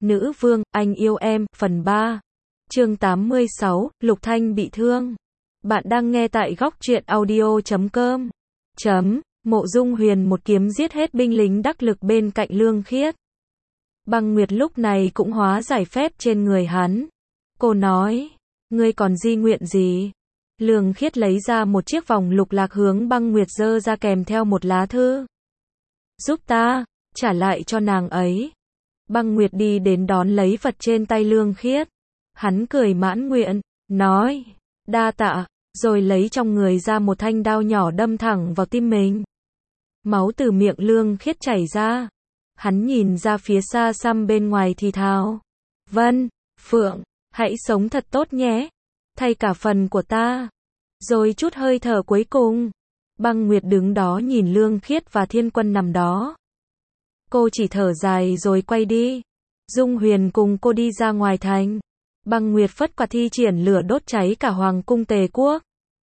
Nữ vương, anh yêu em, phần 3. Chương 86, Lục Thanh bị thương. Bạn đang nghe tại góc truyện audio.com. Mộ Dung Huyền một kiếm giết hết binh lính đắc lực bên cạnh Lương Khiết. Băng Nguyệt lúc này cũng hóa giải phép trên người hắn. Cô nói, ngươi còn di nguyện gì? Lương Khiết lấy ra một chiếc vòng lục lạc hướng Băng Nguyệt giơ ra kèm theo một lá thư. Giúp ta, trả lại cho nàng ấy. Băng Nguyệt đi đến đón lấy vật trên tay Lương Khiết. Hắn cười mãn nguyện, nói, đa tạ, rồi lấy trong người ra một thanh đao nhỏ đâm thẳng vào tim mình. Máu từ miệng Lương Khiết chảy ra. Hắn nhìn ra phía xa xăm bên ngoài thì thào. Vân, Phượng, hãy sống thật tốt nhé. Thay cả phần của ta. Rồi chút hơi thở cuối cùng. Băng Nguyệt đứng đó nhìn Lương Khiết và Thiên Quân nằm đó. Cô chỉ thở dài rồi quay đi. Dung Huyền cùng cô đi ra ngoài thành. Băng Nguyệt phất quạt thi triển lửa đốt cháy cả hoàng cung Tề quốc.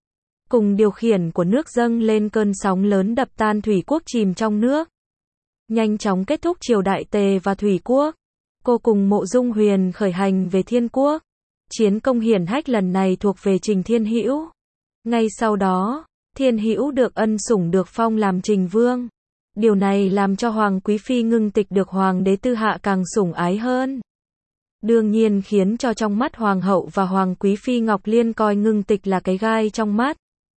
Cùng điều khiển của nước dâng lên cơn sóng lớn đập tan thủy quốc chìm trong nước. Nhanh chóng kết thúc triều đại Tề và thủy quốc. Cô cùng Mộ Dung Huyền khởi hành về Thiên quốc. Chiến công hiển hách lần này thuộc về Trình Thiên Hữu. Ngay sau đó, Thiên Hữu được ân sủng được phong làm Trình Vương. Điều này làm cho Hoàng Quý Phi Ngưng Tịch được Hoàng đế Tư Hạ càng sủng ái hơn. Đương nhiên khiến cho trong mắt Hoàng hậu và Hoàng Quý Phi Ngọc Liên coi Ngưng Tịch là cái gai trong mắt.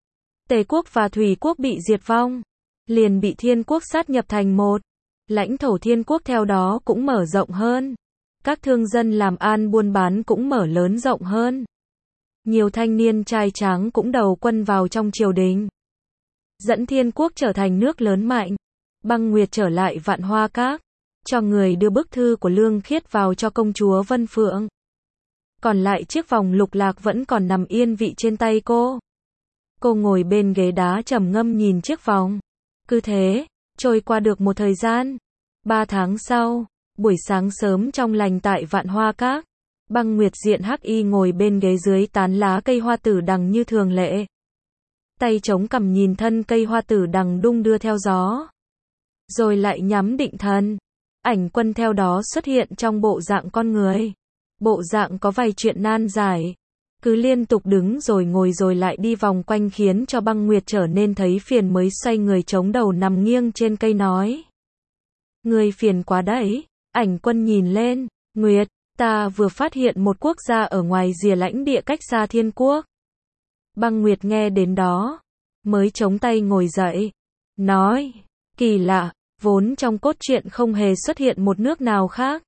Tề quốc và Thủy quốc bị diệt vong, liền bị Thiên quốc sát nhập thành một. Lãnh thổ Thiên quốc theo đó cũng mở rộng hơn. Các thương dân làm ăn buôn bán cũng mở lớn rộng hơn. Nhiều thanh niên trai tráng cũng đầu quân vào trong triều đình. Dẫn Thiên quốc trở thành nước lớn mạnh. Băng Nguyệt trở lại Vạn Hoa Các, cho người đưa bức thư của Lương Khiết vào cho công chúa Vân Phượng. Còn lại chiếc vòng lục lạc vẫn còn nằm yên vị trên tay cô. Cô ngồi bên ghế đá trầm ngâm nhìn chiếc vòng. Cứ thế, trôi qua được một thời gian. 3 tháng sau, buổi sáng sớm trong lành tại Vạn Hoa Các, Băng Nguyệt diện hắc y ngồi bên ghế dưới tán lá cây hoa tử đằng như thường lệ. Tay chống cằm nhìn thân cây hoa tử đằng đung đưa theo gió. Rồi lại nhắm định thần. Ảnh Quân theo đó xuất hiện trong bộ dạng con người. Bộ dạng có vài chuyện nan giải. Cứ liên tục đứng rồi ngồi rồi lại đi vòng quanh khiến cho Băng Nguyệt trở nên thấy phiền mới xoay người chống đầu nằm nghiêng trên cây nói. Người phiền quá đấy. Ảnh Quân nhìn lên. Nguyệt, ta vừa phát hiện một quốc gia ở ngoài rìa lãnh địa cách xa Thiên quốc. Băng Nguyệt nghe đến đó. Mới chống tay ngồi dậy. Nói. Kỳ lạ. Vốn trong cốt truyện không hề xuất hiện một nước nào khác.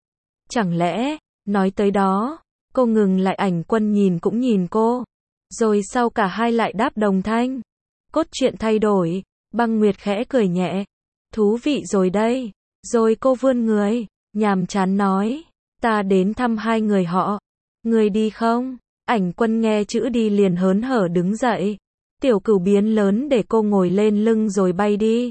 Chẳng lẽ, nói tới đó, cô ngừng lại Ảnh Quân nhìn cũng nhìn cô. Rồi sau cả hai lại đáp đồng thanh. Cốt truyện thay đổi, Băng Nguyệt khẽ cười nhẹ. Thú vị rồi đây. Rồi cô vươn người, nhàm chán nói. Ta đến thăm hai người họ. Người đi không? Ảnh Quân nghe chữ đi liền hớn hở đứng dậy. Tiểu Cửu biến lớn để cô ngồi lên lưng rồi bay đi.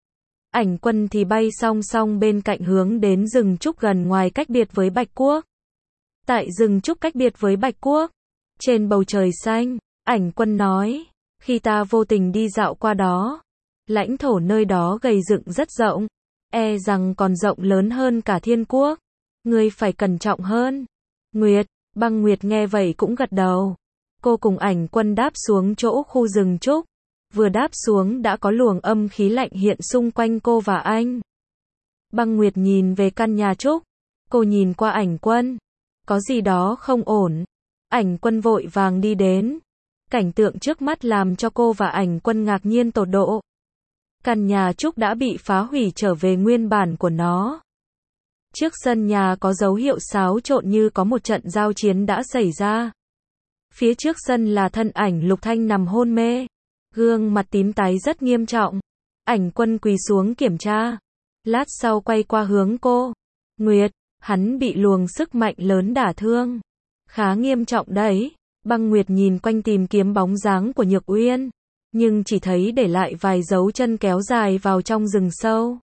Ảnh Quân thì bay song song bên cạnh hướng đến rừng trúc gần ngoài cách biệt với Bạch Quốc. Tại rừng trúc cách biệt với Bạch Quốc, trên bầu trời xanh, Ảnh Quân nói, khi ta vô tình đi dạo qua đó, lãnh thổ nơi đó gầy dựng rất rộng, e rằng còn rộng lớn hơn cả Thiên quốc. Ngươi phải cẩn trọng hơn. Nguyệt, Băng Nguyệt nghe vậy cũng gật đầu. Cô cùng Ảnh Quân đáp xuống chỗ khu rừng trúc. Vừa đáp xuống đã có luồng âm khí lạnh hiện xung quanh cô và anh. Băng Nguyệt nhìn về căn nhà trúc. Cô nhìn qua Ảnh Quân. Có gì đó không ổn. Ảnh Quân vội vàng đi đến. Cảnh tượng trước mắt làm cho cô và Ảnh Quân ngạc nhiên tột độ. Căn nhà trúc đã bị phá hủy trở về nguyên bản của nó. Trước sân nhà có dấu hiệu xáo trộn như có một trận giao chiến đã xảy ra. Phía trước sân là thân ảnh Lục Thanh nằm hôn mê. Gương mặt tím tái rất nghiêm trọng. Ảnh Quân quỳ xuống kiểm tra. Lát sau quay qua hướng cô. Nguyệt, hắn bị luồng sức mạnh lớn đả thương. Khá nghiêm trọng đấy. Băng Nguyệt nhìn quanh tìm kiếm bóng dáng của Nhược Uyên. Nhưng chỉ thấy để lại vài dấu chân kéo dài vào trong rừng sâu.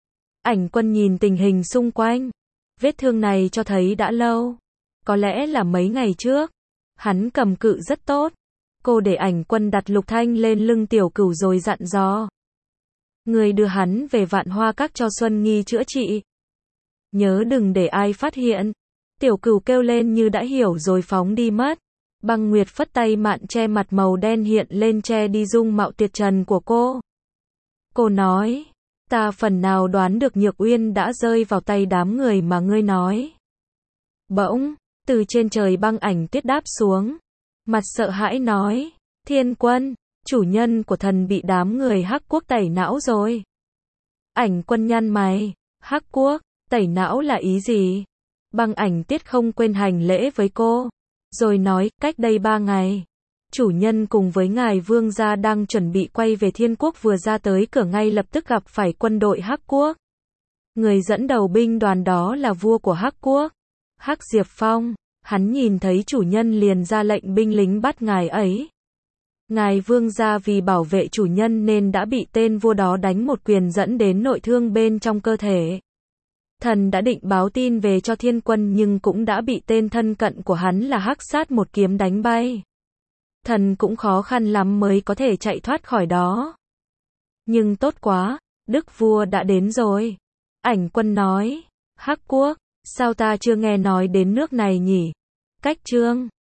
Ảnh Quân nhìn tình hình xung quanh. Vết thương này cho thấy đã lâu. Có lẽ là mấy ngày trước. Hắn cầm cự rất tốt. Cô để Ảnh Quân đặt Lục Thanh lên lưng Tiểu Cửu rồi dặn dò. Người đưa hắn về Vạn Hoa Các cho Xuân Nghi chữa trị. nhớ đừng để ai phát hiện. Tiểu Cửu kêu lên như đã hiểu rồi phóng đi mất. Băng Nguyệt phất tay, mạn che mặt màu đen hiện lên che đi dung mạo tuyệt trần của cô. Cô nói, ta phần nào đoán được Nhược Uyên đã rơi vào tay đám người mà ngươi nói. Bỗng, từ trên trời Băng Ảnh Tuyết đáp xuống. Mặt sợ hãi nói, Thiên Quân, chủ nhân của thần bị đám người Hắc Quốc tẩy não rồi. Ảnh Quân nhăn mày, Hắc Quốc, tẩy não là ý gì? Băng Ảnh Tuyết không quên hành lễ với cô, rồi nói, cách đây 3 ngày, chủ nhân cùng với ngài vương gia đang chuẩn bị quay về Thiên Quốc, vừa ra tới cửa ngay lập tức gặp phải quân đội Hắc Quốc. Người dẫn đầu binh đoàn đó là vua của Hắc Quốc, Hắc Diệp Phong. Hắn nhìn thấy chủ nhân liền ra lệnh binh lính bắt ngài ấy. Ngài vương gia vì bảo vệ chủ nhân nên đã bị tên vua đó đánh một quyền dẫn đến nội thương bên trong cơ thể. Thần đã định báo tin về cho Thiên Quân nhưng cũng đã bị tên thân cận của hắn là Hắc Sát một kiếm đánh bay. Thần cũng khó khăn lắm mới có thể chạy thoát khỏi đó. Nhưng tốt quá, đức vua đã đến rồi. Ảnh Quân nói, Hắc Quốc, sao ta chưa nghe nói đến nước này nhỉ? Cách Trương